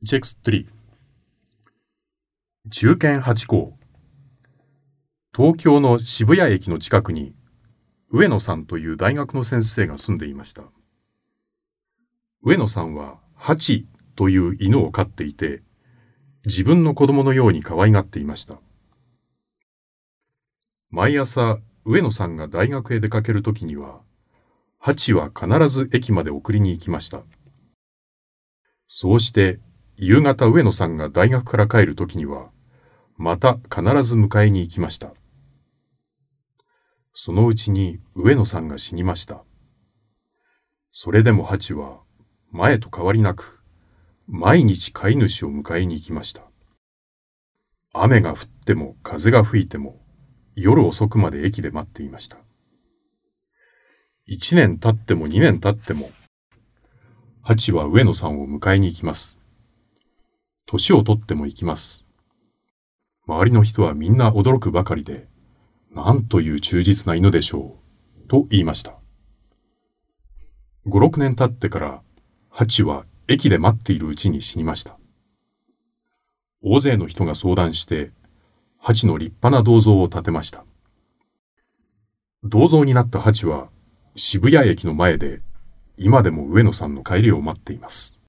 チェック3中堅八校。東京の渋谷駅の近くに上野さんという大学の先生が住んでいました。上野さんはハチという犬を飼っていて、自分の子供のように可愛がっていました。毎朝上野さんが大学へ出かけるときには、ハチは必ず駅まで送りに行きました。そうして夕方上野さんが大学から帰るときには、また必ず迎えに行きました。そのうちに上野さんが死にました。それでもハチは前と変わりなく、毎日飼い主を迎えに行きました。雨が降っても風が吹いても、夜遅くまで駅で待っていました。1年経っても2年経っても、ハチは上野さんを迎えに行きます。年をとっても行きます。周りの人はみんな驚くばかりで、なんという忠実な犬でしょう、と言いました。5、6年経ってから、ハチは駅で待っているうちに死にました。大勢の人が相談して、ハチの立派な銅像を建てました。銅像になったハチは、渋谷駅の前で、今でも上野さんの帰りを待っています。